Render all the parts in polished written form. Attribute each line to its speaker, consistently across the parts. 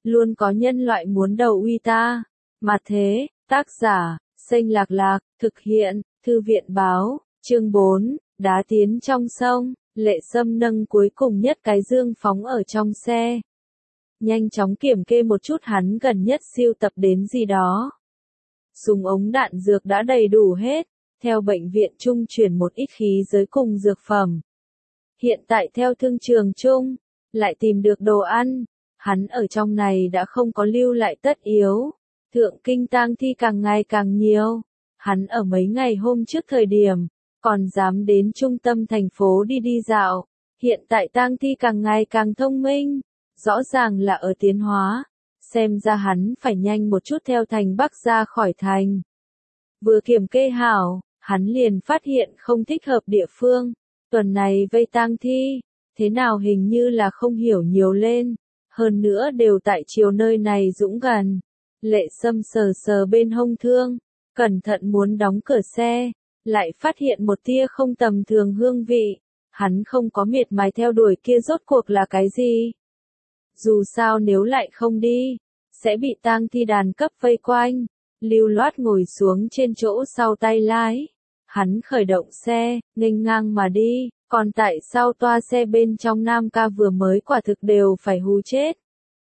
Speaker 1: luôn có nhân loại muốn đầu uy ta. Mà thế, tác giả, Xanh Lạc Lạc, thực hiện, Thư viện báo, chương 4, đá tiến trong sông, Lệ Sâm nâng cuối cùng nhất cái dương phóng ở trong xe. Nhanh chóng kiểm kê một chút hắn gần nhất siêu tập đến gì đó. Súng ống đạn dược đã đầy đủ hết, theo bệnh viện trung chuyển một ít khí giới cùng dược phẩm. Hiện tại theo thương trường chung, lại tìm được đồ ăn, hắn ở trong này đã không có lưu lại tất yếu. Thượng kinh tang thi càng ngày càng nhiều, hắn ở mấy ngày hôm trước thời điểm, còn dám đến trung tâm thành phố đi dạo. Hiện tại tang thi càng ngày càng thông minh, rõ ràng là ở tiến hóa, xem ra hắn phải nhanh một chút theo thành Bắc ra khỏi thành. Vừa kiểm kê hảo, hắn liền phát hiện không thích hợp địa phương, tuần này vây tang thi, thế nào hình như là không hiểu nhiều lên, hơn nữa đều tại chiều nơi này dũng gần. Lệ Sâm sờ sờ bên hông thương, cẩn thận muốn đóng cửa xe, lại phát hiện một tia không tầm thường hương vị, hắn không có miệt mài theo đuổi kia rốt cuộc là cái gì. Dù sao nếu lại không đi, sẽ bị tang thi đàn cấp vây quanh. Lưu loát ngồi xuống trên chỗ sau tay lái, hắn khởi động xe, nghênh ngang mà đi, còn tại sao toa xe bên trong Nam Ca vừa mới quả thực đều phải hù chết.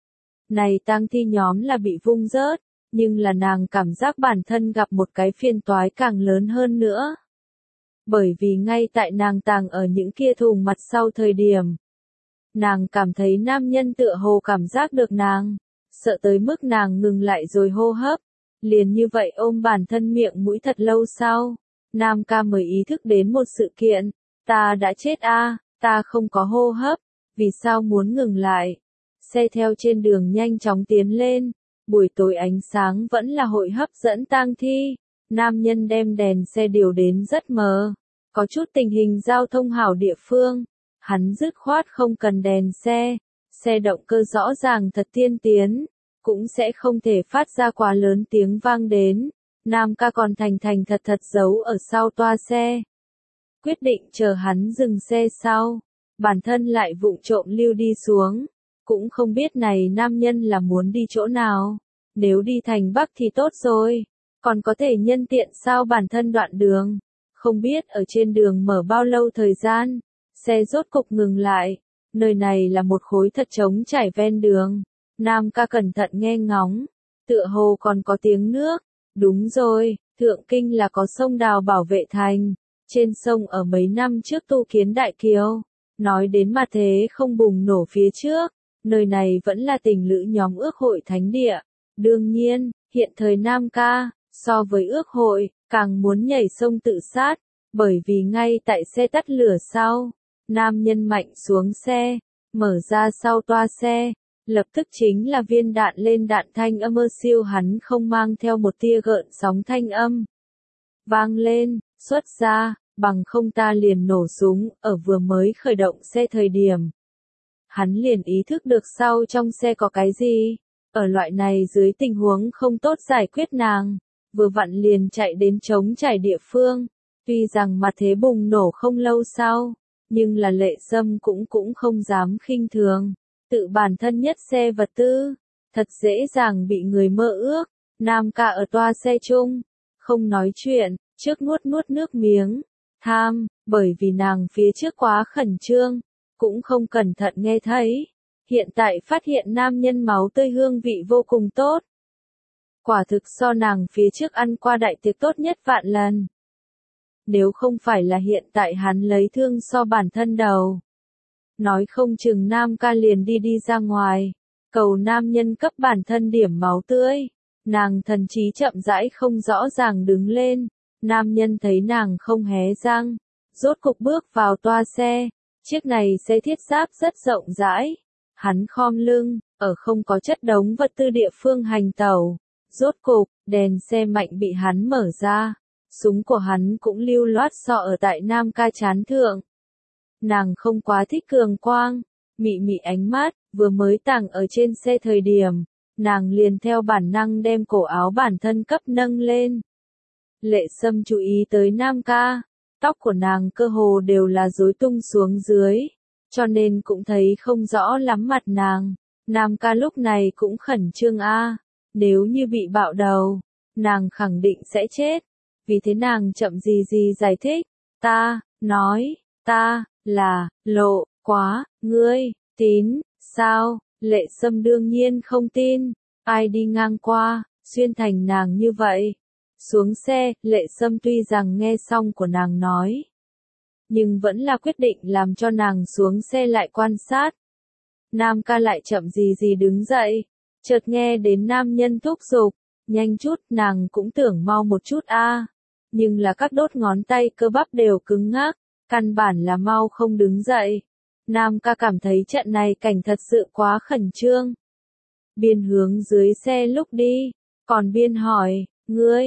Speaker 1: Này tang thi nhóm là bị vung rớt, nhưng là nàng cảm giác bản thân gặp một cái phiền toái càng lớn hơn nữa. Bởi vì ngay tại nàng tàng ở những kia thùng mặt sau thời điểm, nàng cảm thấy nam nhân tựa hồ cảm giác được nàng, sợ tới mức nàng ngừng lại rồi hô hấp, liền như vậy ôm bản thân miệng mũi thật lâu sau, Nam Ca mới ý thức đến một sự kiện, ta đã chết ta không có hô hấp, vì sao muốn ngừng lại. Xe theo trên đường nhanh chóng tiến lên, buổi tối ánh sáng vẫn là hội hấp dẫn tang thi, nam nhân đem đèn xe điều đến rất mờ, có chút tình hình giao thông hảo địa phương, hắn dứt khoát không cần đèn xe động cơ rõ ràng thật tiên tiến, cũng sẽ không thể phát ra quá lớn tiếng vang đến. Nam Ca còn thành thật giấu ở sau toa xe. Quyết định chờ hắn dừng xe sau, bản thân lại vụng trộm lưu đi xuống, cũng không biết này nam nhân là muốn đi chỗ nào, nếu đi thành Bắc thì tốt rồi, còn có thể nhân tiện sao bản thân đoạn đường, không biết ở trên đường mở bao lâu thời gian, xe rốt cục ngừng lại, nơi này là một khối thật trống trải ven đường. Nam Ca cẩn thận nghe ngóng, tựa hồ còn có tiếng nước, đúng rồi, Thượng Kinh là có sông Đào bảo vệ thành, trên sông ở mấy năm trước tu kiến đại kiều, nói đến mà thế không bùng nổ phía trước, nơi này vẫn là tình lữ nhóm ước hội thánh địa, đương nhiên, hiện thời Nam Ca, so với ước hội, càng muốn nhảy sông tự sát, bởi vì ngay tại xe tắt lửa sau, nam nhân mạnh xuống xe, mở ra sau toa xe. Lập tức chính là viên đạn lên đạn thanh âm siêu hắn không mang theo một tia gợn sóng thanh âm. Vang lên, xuất ra, bằng không ta liền nổ súng, ở vừa mới khởi động xe thời điểm. Hắn liền ý thức được sau trong xe có cái gì, ở loại này dưới tình huống không tốt giải quyết nàng, vừa vặn liền chạy đến trống trải địa phương, tuy rằng mặt thế bùng nổ không lâu sau, nhưng là Lệ Sâm cũng không dám khinh thường. Tự bản thân nhất xe vật tư, thật dễ dàng bị người mơ ước. Nam Ca ở toa xe chung, không nói chuyện, trước nuốt nước miếng, tham, bởi vì nàng phía trước quá khẩn trương, cũng không cẩn thận nghe thấy. Hiện tại phát hiện nam nhân máu tươi hương vị vô cùng tốt. Quả thực so nàng phía trước ăn qua đại tiệc tốt nhất vạn lần. Nếu không phải là hiện tại hắn lấy thương so bản thân đầu. Nói không chừng Nam Ca liền đi ra ngoài, cầu nam nhân cấp bản thân điểm máu tươi, nàng thần trí chậm rãi không rõ ràng đứng lên, nam nhân thấy nàng không hé răng, rốt cục bước vào toa xe, chiếc này xe thiết giáp rất rộng rãi, hắn khom lưng, ở không có chất đống vật tư địa phương hành tẩu, rốt cục, đèn xe mạnh bị hắn mở ra, súng của hắn cũng lưu loát sọ ở tại Nam Ca trán thượng. Nàng không quá thích cường quang, mị ánh mắt, vừa mới tàng ở trên xe thời điểm, nàng liền theo bản năng đem cổ áo bản thân cấp nâng lên. Lệ Sâm chú ý tới Nam Ca, tóc của nàng cơ hồ đều là rối tung xuống dưới, cho nên cũng thấy không rõ lắm mặt nàng, Nam ca lúc này cũng khẩn trương nếu như bị bạo đầu, nàng khẳng định sẽ chết. Vì thế nàng chậm gì giải thích, ta, nói, ta, là, Lộ, quá, ngươi, tín, sao, Lệ Sâm đương nhiên không tin, ai đi ngang qua, xuyên thành nàng như vậy. Xuống xe, Lệ Sâm tuy rằng nghe xong của nàng nói, nhưng vẫn là quyết định làm cho nàng xuống xe lại quan sát. Nam ca lại chậm gì đứng dậy, chợt nghe đến nam nhân thúc giục, nhanh chút, nàng cũng tưởng mau một chút nhưng là các đốt ngón tay cơ bắp đều cứng ngắc, căn bản là mau không đứng dậy. Nam ca cảm thấy trận này cảnh thật sự quá khẩn trương. Biên hướng dưới xe lúc đi, còn biên hỏi, ngươi,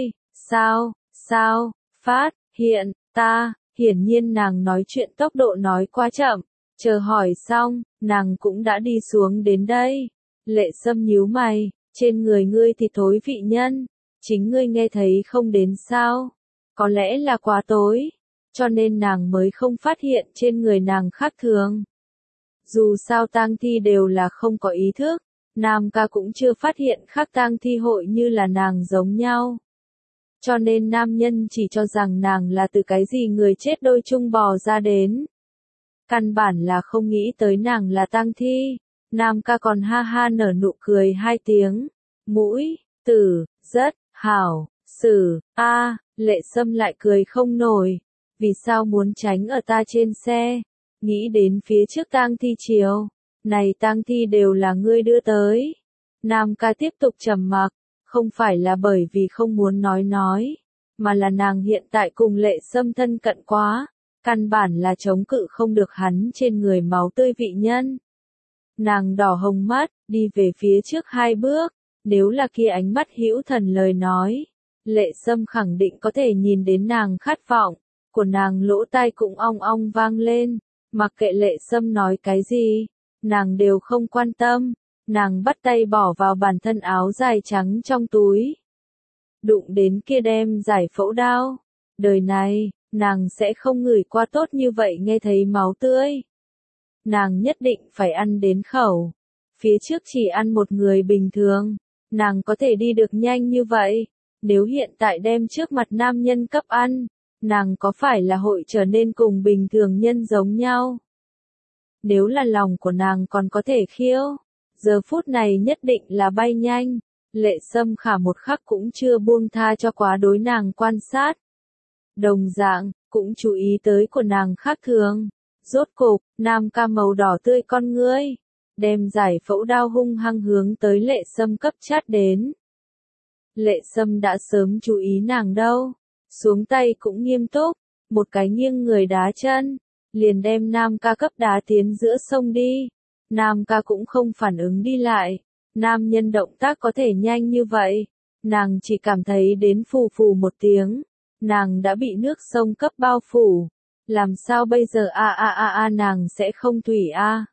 Speaker 1: sao, phát, hiện, ta, hiển nhiên nàng nói chuyện tốc độ nói quá chậm, chờ hỏi xong, nàng cũng đã đi xuống đến đây. Lệ Sâm nhíu mày, trên người ngươi thì thối vị nhân, chính ngươi nghe thấy không đến sao? Có lẽ là quá tối, cho nên nàng mới không phát hiện trên người nàng khác thường. Dù sao tang thi đều là không có ý thức, Nam ca cũng chưa phát hiện khác tang thi hội như là nàng giống nhau. Cho nên nam nhân chỉ cho rằng nàng là từ cái gì người chết đôi chung bò ra đến. Căn bản là không nghĩ tới nàng là tang thi. Nam ca còn ha ha nở nụ cười 2 tiếng. Mũi, tử, rất, hảo, xử, Lệ Sâm lại cười không nổi. Vì sao muốn tránh ở ta trên xe? Nghĩ đến phía trước tang thi chiều. Này tang thi đều là ngươi đưa tới. Nam ca tiếp tục trầm mặc. Không phải là bởi vì không muốn nói, mà là nàng hiện tại cùng Lệ Sâm thân cận quá, căn bản là chống cự không được hắn trên người máu tươi vị nhân. Nàng đỏ hồng mắt, đi về phía trước 2 bước, nếu là kia ánh mắt hữu thần lời nói, Lệ Sâm khẳng định có thể nhìn đến nàng khát vọng, của nàng lỗ tai cũng ong ong vang lên, mặc kệ Lệ Sâm nói cái gì, nàng đều không quan tâm. Nàng bắt tay bỏ vào bản thân áo dài trắng trong túi. Đụng đến kia đem giải phẫu đao. Đời này, nàng sẽ không ngửi qua tốt như vậy nghe thấy máu tươi. Nàng nhất định phải ăn đến khẩu. Phía trước chỉ ăn một người bình thường. Nàng có thể đi được nhanh như vậy. Nếu hiện tại đem trước mặt nam nhân cấp ăn, nàng có phải là hội trở nên cùng bình thường nhân giống nhau? Nếu là lòng của nàng còn có thể khiêu, giờ phút này nhất định là bay nhanh. Lệ Sâm khả một khắc cũng chưa buông tha cho quá đối nàng quan sát. Đồng dạng, cũng chú ý tới của nàng khác thường. Rốt cục, Nam ca màu đỏ tươi con ngươi, đem giải phẫu đao hung hăng hướng tới Lệ Sâm cấp chát đến. Lệ Sâm đã sớm chú ý nàng đâu. Xuống tay cũng nghiêm túc, một cái nghiêng người đá chân, liền đem Nam ca cấp đá tiến giữa sông đi. Nam ca cũng không phản ứng đi lại. Nam nhân động tác có thể nhanh như vậy. Nàng chỉ cảm thấy đến phù phù một tiếng. Nàng đã bị nước sông cấp bao phủ. Làm sao bây giờ nàng sẽ không thủy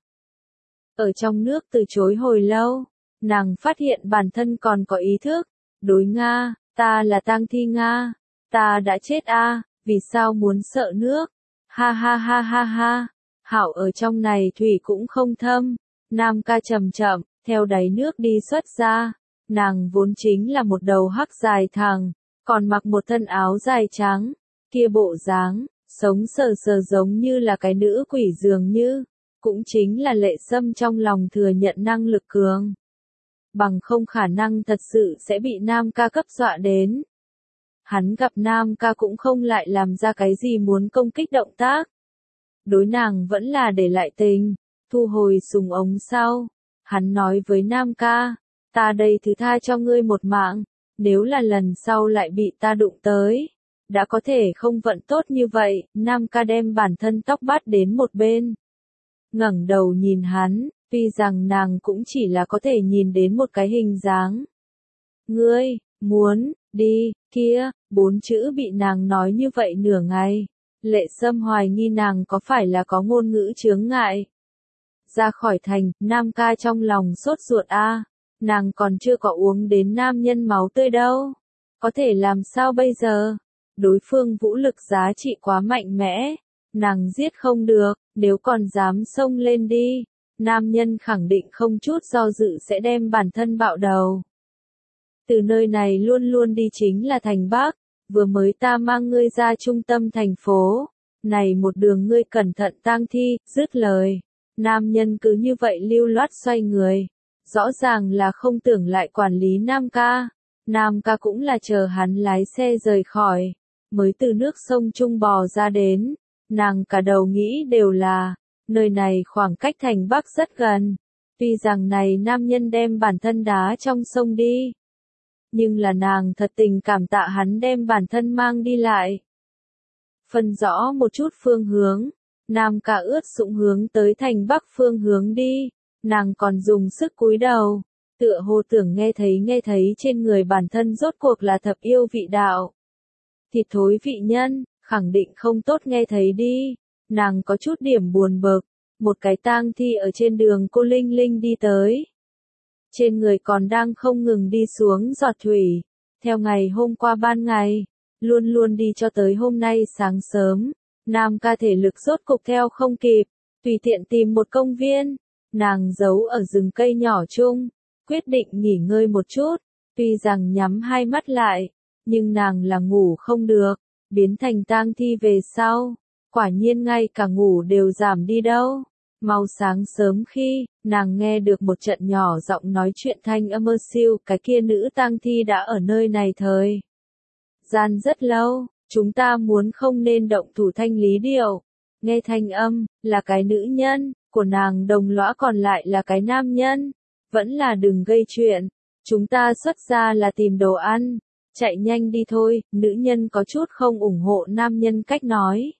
Speaker 1: Ở trong nước từ chối hồi lâu. Nàng phát hiện bản thân còn có ý thức. Đối Nga, ta là tang thi Nga. Ta đã chết vì sao muốn sợ nước? Ha ha ha ha ha. Hảo ở trong này thủy cũng không thâm. Nam ca chậm chậm, theo đáy nước đi xuất ra. Nàng vốn chính là một đầu hắc dài thẳng, còn mặc một thân áo dài trắng. Kia bộ dáng, sống sờ sờ giống như là cái nữ quỷ dường như. Cũng chính là Lệ Sâm trong lòng thừa nhận năng lực cường. Bằng không khả năng thật sự sẽ bị Nam ca cấp dọa đến. Hắn gặp Nam ca cũng không lại làm ra cái gì muốn công kích động tác. Đối nàng vẫn là để lại tình, thu hồi súng ống sau. Hắn nói với Nam ca, ta đây thứ tha cho ngươi một mạng, nếu là lần sau lại bị ta đụng tới. Đã có thể không vận tốt như vậy, Nam ca đem bản thân tóc bắt đến một bên. Ngẩng đầu nhìn hắn, tuy rằng nàng cũng chỉ là có thể nhìn đến một cái hình dáng. Ngươi, muốn, đi, kia, 4 chữ bị nàng nói như vậy nửa ngày. Lệ Sâm hoài nghi nàng có phải là có ngôn ngữ chướng ngại. Ra khỏi thành, Nam ca trong lòng sốt ruột nàng còn chưa có uống đến nam nhân máu tươi đâu. Có thể làm sao bây giờ? Đối phương vũ lực giá trị quá mạnh mẽ. Nàng giết không được, nếu còn dám xông lên đi. nam nhân khẳng định không chút do dự sẽ đem bản thân bạo đầu. Từ nơi này luôn luôn đi chính là thành Bắc, vừa mới ta mang ngươi ra trung tâm thành phố, này một đường ngươi cẩn thận tang thi, dứt lời. Nam nhân cứ như vậy lưu loát xoay người, rõ ràng là không tưởng lại quản lý Nam ca. Nam ca cũng là chờ hắn lái xe rời khỏi, mới từ nước sông Trung bò ra đến, nàng cả đầu nghĩ đều là, nơi này khoảng cách thành Bắc rất gần, tuy rằng này nam nhân đem bản thân đá trong sông đi, nhưng là nàng thật tình cảm tạ hắn đem bản thân mang đi lại. Phân rõ một chút phương hướng, Nam ca ướt sũng hướng tới thành Bắc phương hướng đi, nàng còn dùng sức cúi đầu, tựa hồ tưởng nghe thấy trên người bản thân rốt cuộc là thập yêu vị đạo. Thịt thối vị nhân, khẳng định không tốt nghe thấy đi, nàng có chút điểm buồn bực, một cái tang thi ở trên đường cô Linh Linh đi tới. Trên người còn đang không ngừng đi xuống giọt thủy, theo ngày hôm qua ban ngày, luôn luôn đi cho tới hôm nay sáng sớm, Nam ca thể lực rốt cục theo không kịp, tùy tiện tìm một công viên, nàng giấu ở rừng cây nhỏ chung, quyết định nghỉ ngơi một chút, tuy rằng nhắm hai mắt lại, nhưng nàng là ngủ không được, biến thành tang thi về sau, quả nhiên ngay cả ngủ đều giảm đi đâu. Mau sáng sớm khi, nàng nghe được một trận nhỏ giọng nói chuyện thanh âm siêu, cái kia nữ tang thi đã ở nơi này thời gian rất lâu, chúng ta muốn không nên động thủ thanh lý điệu. Nghe thanh âm, là cái nữ nhân, của nàng đồng lõa còn lại là cái nam nhân. Vẫn là đừng gây chuyện, chúng ta xuất ra là tìm đồ ăn, chạy nhanh đi thôi, nữ nhân có chút không ủng hộ nam nhân cách nói.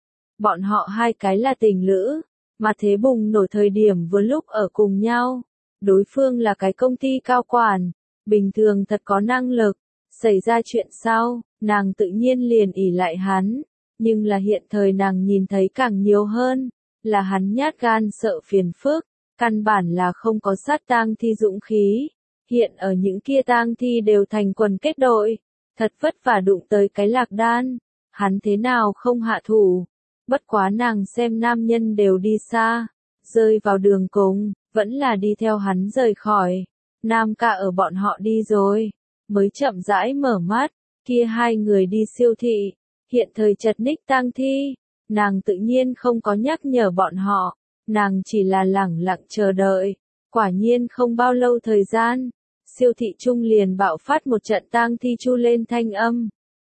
Speaker 1: Bọn họ hai cái là tình lữ, mà thế bùng nổ thời điểm vừa lúc ở cùng nhau. Đối phương là cái công ty cao quản, bình thường thật có năng lực, xảy ra chuyện sau, nàng tự nhiên liền ỷ lại hắn, nhưng là hiện thời nàng nhìn thấy càng nhiều hơn, là hắn nhát gan sợ phiền phức, căn bản là không có sát tang thi dũng khí. Hiện ở những kia tang thi đều thành quần kết đội, thật vất vả đụng tới cái lạc đan, hắn thế nào không hạ thủ. Bất quá nàng xem nam nhân đều đi xa, rơi vào đường cùng, vẫn là đi theo hắn rời khỏi. Nam ca ở bọn họ đi rồi, mới chậm rãi mở mắt, kia hai người đi siêu thị, hiện thời chật ních tang thi, nàng tự nhiên không có nhắc nhở bọn họ, nàng chỉ là lẳng lặng chờ đợi. Quả nhiên không bao lâu thời gian, siêu thị trung liền bạo phát một trận tang thi chu lên thanh âm.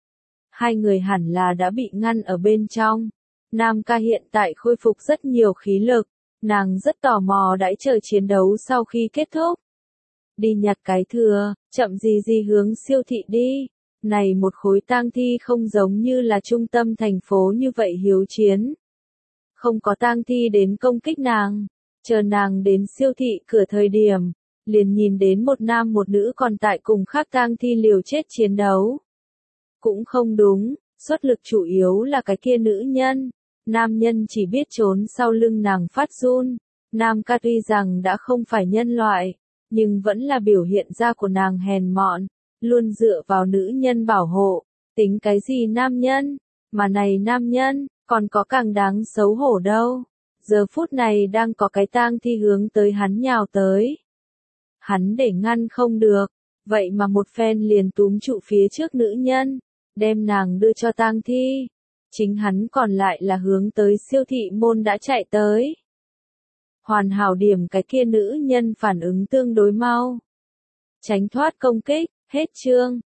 Speaker 1: Hai người hẳn là đã bị ngăn ở bên trong. Nam ca hiện tại khôi phục rất nhiều khí lực, nàng rất tò mò đãi chờ chiến đấu sau khi kết thúc. Đi nhặt cái thừa, chậm gì hướng siêu thị đi. Này một khối tang thi không giống như là trung tâm thành phố như vậy hiếu chiến. Không có tang thi đến công kích nàng, chờ nàng đến siêu thị cửa thời điểm, liền nhìn đến một nam một nữ còn tại cùng khác tang thi liều chết chiến đấu. Cũng không đúng, xuất lực chủ yếu là cái kia nữ nhân. Nam nhân chỉ biết trốn sau lưng nàng phát run. Nam ca tuy rằng đã không phải nhân loại, nhưng vẫn là biểu hiện ra của nàng hèn mọn, luôn dựa vào nữ nhân bảo hộ. Tính cái gì nam nhân, mà này nam nhân, còn có càng đáng xấu hổ đâu. Giờ phút này đang có cái tang thi hướng tới hắn nhào tới. Hắn để ngăn không được, vậy mà một phen liền túm trụ phía trước nữ nhân, đem nàng đưa cho tang thi. Chính hắn còn lại là hướng tới siêu thị môn đã chạy tới. Hoàn hảo điểm cái kia nữ nhân phản ứng tương đối mau. Tránh thoát công kích, hết chương.